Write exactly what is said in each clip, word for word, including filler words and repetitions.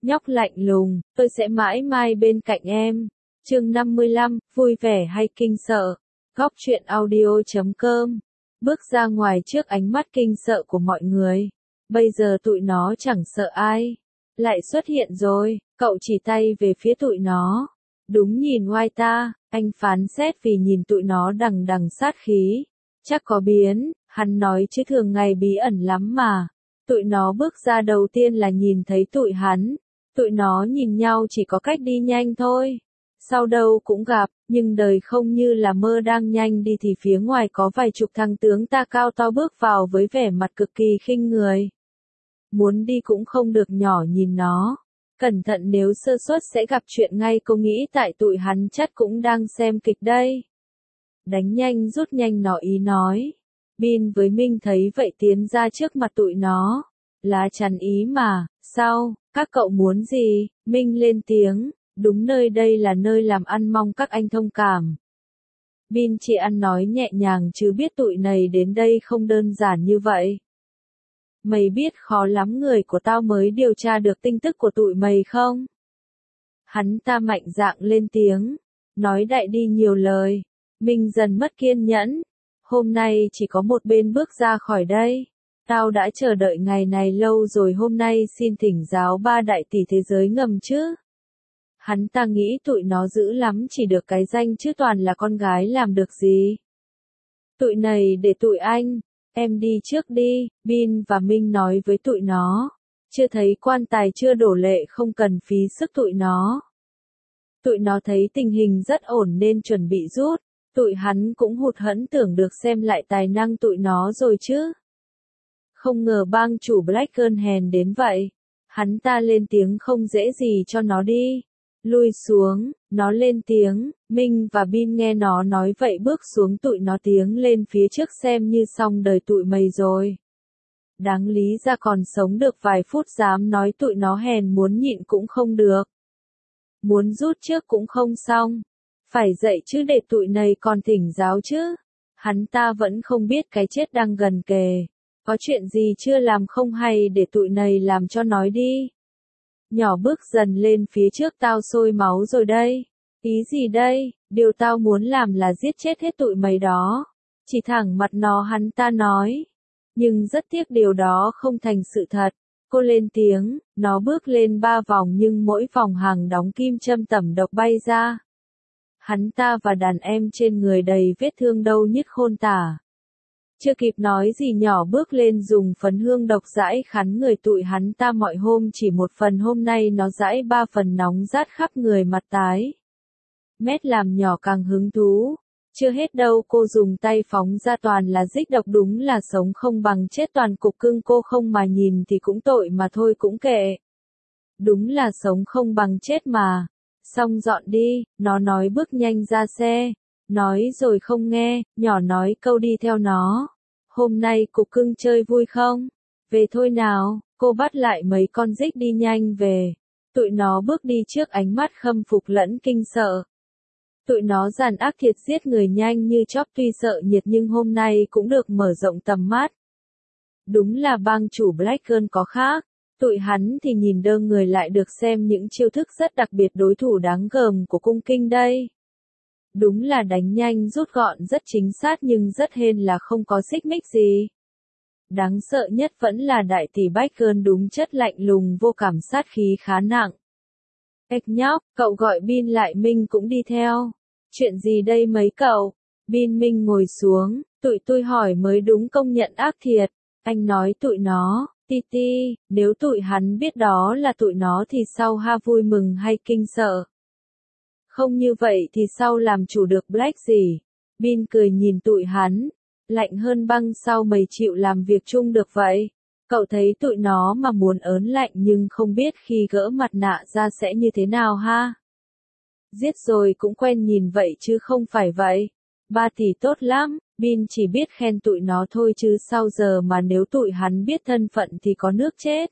Nhóc lạnh lùng, tôi sẽ mãi mãi bên cạnh em. Chương năm mươi lăm, vui vẻ hay kinh sợ. Góc truyện audio chấm com. Bước ra ngoài trước ánh mắt kinh sợ của mọi người. Bây giờ tụi nó chẳng sợ ai. Lại xuất hiện rồi, cậu chỉ tay về phía tụi nó. Đúng nhìn oai ta, anh phán xét vì nhìn tụi nó đằng đằng sát khí. Chắc có biến, hắn nói chứ thường ngày bí ẩn lắm mà. Tụi nó bước ra đầu tiên là nhìn thấy tụi hắn. Tụi nó nhìn nhau chỉ có cách đi nhanh thôi. Sau đâu cũng gặp, nhưng đời không như là mơ, đang nhanh đi thì phía ngoài có vài chục thằng tướng ta cao to bước vào với vẻ mặt cực kỳ khinh người. Muốn đi cũng không được, nhỏ nhìn nó. Cẩn thận nếu sơ suất sẽ gặp chuyện ngay, cô nghĩ tại tụi hắn chắc cũng đang xem kịch đây. Đánh nhanh rút nhanh, nó ý nói. Bin với Minh thấy vậy tiến ra trước mặt tụi nó. Lá chắn ý mà, sao, các cậu muốn gì? Minh lên tiếng, đúng, nơi đây là nơi làm ăn, mong các anh thông cảm. Bin chỉ ăn nói nhẹ nhàng chứ biết tụi này đến đây không đơn giản như vậy. Mày biết khó lắm người của tao mới điều tra được tin tức của tụi mày không? Hắn ta mạnh dạn lên tiếng, nói đại đi nhiều lời. Minh dần mất kiên nhẫn. Hôm nay chỉ có một bên bước ra khỏi đây. Tao đã chờ đợi ngày này lâu rồi, hôm nay xin thỉnh giáo ba đại tỷ thế giới ngầm chứ. Hắn ta nghĩ tụi nó dữ lắm, chỉ được cái danh chứ toàn là con gái làm được gì. Tụi này để tụi anh, em đi trước đi, Bin và Minh nói với tụi nó. Chưa thấy quan tài chưa đổ lệ, không cần phí sức tụi nó. Tụi nó thấy tình hình rất ổn nên chuẩn bị rút. Tụi hắn cũng hụt hẫng tưởng được xem lại tài năng tụi nó rồi chứ. Không ngờ bang chủ Blackburn hèn đến vậy. Hắn ta lên tiếng, không dễ gì cho nó đi. Lui xuống, nó lên tiếng. Minh và Bin nghe nó nói vậy bước xuống, tụi nó tiến lên phía trước xem như xong đời tụi mày rồi. Đáng lý ra còn sống được vài phút, dám nói tụi nó hèn, muốn nhịn cũng không được. Muốn rút trước cũng không xong. Phải dậy chứ, để tụi này còn thỉnh giáo chứ. Hắn ta vẫn không biết cái chết đang gần kề. Có chuyện gì chưa làm không hay để tụi này làm cho nói đi. Nhỏ bước dần lên phía trước, tao sôi máu rồi đây. Ý gì đây? Điều tao muốn làm là giết chết hết tụi mày đó. Chỉ thẳng mặt nó, hắn ta nói. Nhưng rất tiếc điều đó không thành sự thật. Cô lên tiếng, nó bước lên ba vòng nhưng mỗi vòng hàng đóng kim châm tẩm độc bay ra. Hắn ta và đàn em trên người đầy vết thương đau nhức khôn tả. Chưa kịp nói gì, nhỏ bước lên dùng phấn hương độc dãi khắn người tụi hắn ta. Mọi hôm chỉ một phần, hôm nay nó dãi ba phần, nóng rát khắp người, mặt tái mét, làm nhỏ càng hứng thú. Chưa hết đâu, cô dùng tay phóng ra toàn là dịch độc, đúng là sống không bằng chết, toàn cục cưng. Cô không mà nhìn thì cũng tội mà thôi cũng kệ. Đúng là sống không bằng chết mà. Xong dọn đi, nó nói bước nhanh ra xe. Nói rồi không nghe, nhỏ nói câu đi theo nó. Hôm nay cục cưng chơi vui không? Về thôi nào, cô bắt lại mấy con dích đi nhanh về. Tụi nó bước đi trước ánh mắt khâm phục lẫn kinh sợ. Tụi nó giàn ác thiệt, giết người nhanh như chóp, tuy sợ nhiệt nhưng hôm nay cũng được mở rộng tầm mắt. Đúng là bang chủ Blackburn có khác. Tụi hắn thì nhìn đơ người, lại được xem những chiêu thức rất đặc biệt, đối thủ đáng gờm của cung kinh đây. Đúng là đánh nhanh rút gọn, rất chính xác nhưng rất hên là không có xích mích gì. Đáng sợ nhất vẫn là đại tỷ Blackburn, đúng chất lạnh lùng vô cảm, sát khí khá nặng. Ếch nhóc, cậu gọi Bin lại, Minh cũng đi theo. Chuyện gì đây mấy cậu? Bin Minh ngồi xuống, tụi tôi hỏi mới đúng, công nhận ác thiệt. Anh nói tụi nó, ti ti, nếu tụi hắn biết đó là tụi nó thì sau ha, vui mừng hay kinh sợ? Không như vậy thì sau làm chủ được Black gì? Bin cười nhìn tụi hắn, lạnh hơn băng, sao mày chịu làm việc chung được vậy? Cậu thấy tụi nó mà muốn ớn lạnh nhưng không biết khi gỡ mặt nạ ra sẽ như thế nào ha? Giết rồi cũng quen nhìn vậy chứ không phải vậy. Ba tỷ tốt lắm, Bin chỉ biết khen tụi nó thôi chứ sau giờ mà nếu tụi hắn biết thân phận thì có nước chết.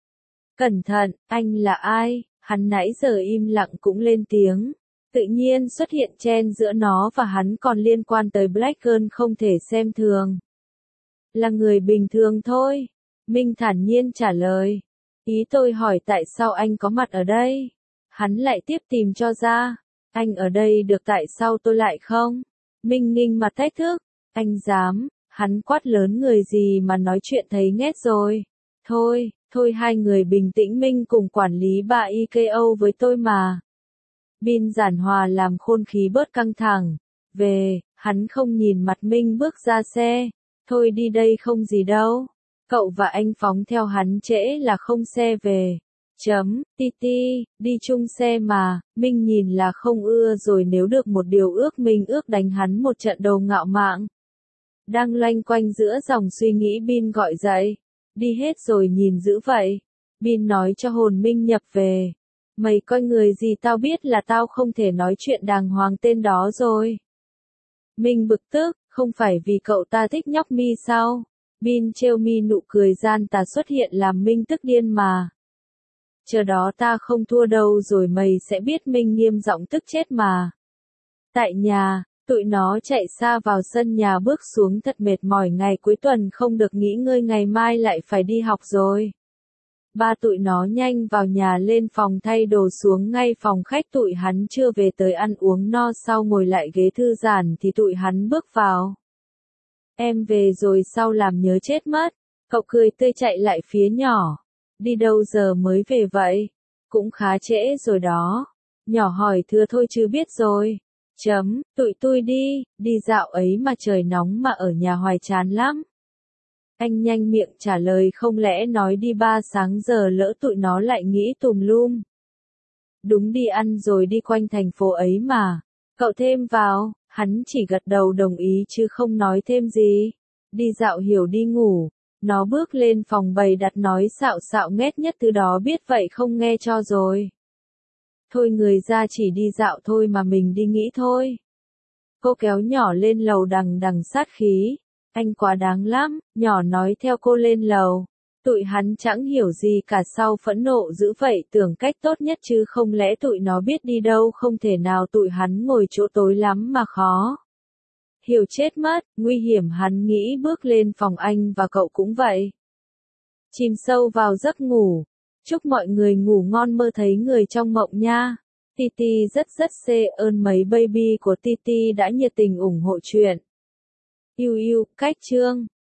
Cẩn thận, anh là ai? Hắn nãy giờ im lặng cũng lên tiếng. Tự nhiên xuất hiện chen giữa nó và hắn, còn liên quan tới Blackburn không thể xem thường. Là người bình thường thôi. Minh thản nhiên trả lời. Ý tôi hỏi tại sao anh có mặt ở đây? Hắn lại tiếp tìm cho ra. Anh ở đây được tại sao tôi lại không? Minh nghinh mặt thách thức. Anh dám, hắn quát lớn người gì mà nói chuyện thấy nghét rồi. Thôi, thôi hai người bình tĩnh Minh cùng quản lý bà i ca o với tôi mà. Bin giản hòa làm khôn khí bớt căng thẳng. Về, hắn không nhìn mặt Minh bước ra xe. Thôi đi đây không gì đâu. Cậu và anh phóng theo hắn trễ là không xe về. Chấm, ti ti, đi chung xe mà, Minh nhìn là không ưa rồi nếu được một điều ước mình ước đánh hắn một trận đầu ngạo mạn. Đang loanh quanh giữa dòng suy nghĩ Bin gọi dậy. Đi hết rồi nhìn dữ vậy. Bin nói cho hồn Minh nhập về. Mày coi người gì tao biết là tao không thể nói chuyện đàng hoàng tên đó rồi. Minh bực tức, không phải vì cậu ta thích nhóc Mi sao? Bin trêu Mi nụ cười gian tà xuất hiện làm Minh tức điên mà. Chờ đó ta không thua đâu rồi mày sẽ biết Minh nghiêm giọng tức chết mà. Tại nhà, tụi nó chạy xa vào sân nhà bước xuống thật mệt mỏi ngày cuối tuần không được nghỉ ngơi ngày mai lại phải đi học rồi. Ba tụi nó nhanh vào nhà lên phòng thay đồ xuống ngay phòng khách tụi hắn chưa về tới ăn uống no sau ngồi lại ghế thư giãn thì tụi hắn bước vào. Em về rồi sao làm nhớ chết mất. Cậu cười tươi chạy lại phía nhỏ. Đi đâu giờ mới về vậy? Cũng khá trễ rồi đó. Nhỏ hỏi thưa thôi chứ biết rồi. Chấm, tụi tôi đi, đi dạo ấy mà trời nóng mà ở nhà hoài chán lắm. Anh nhanh miệng trả lời không lẽ nói đi ba sáng giờ lỡ tụi nó lại nghĩ tùm lum. Đúng đi ăn rồi đi quanh thành phố ấy mà. Cậu thêm vào, hắn chỉ gật đầu đồng ý chứ không nói thêm gì. Đi dạo hiểu đi ngủ. Nó bước lên phòng bày đặt nói xạo xạo nghét nhất thứ đó biết vậy không nghe cho rồi. Thôi người ra chỉ đi dạo thôi mà mình đi nghĩ thôi. Cô kéo nhỏ lên lầu đằng đằng sát khí. Anh quá đáng lắm, nhỏ nói theo cô lên lầu. Tụi hắn chẳng hiểu gì cả sau phẫn nộ dữ vậy tưởng cách tốt nhất chứ không lẽ tụi nó biết đi đâu không thể nào tụi hắn ngồi chỗ tối lắm mà khó. Hiểu chết mất, nguy hiểm hắn nghĩ bước lên phòng anh và cậu cũng vậy. Chìm sâu vào giấc ngủ. Chúc mọi người ngủ ngon mơ thấy người trong mộng nha. Titi rất rất xê ơn mấy baby của Titi đã nhiệt tình ủng hộ chuyện. Yêu yêu, cách chương.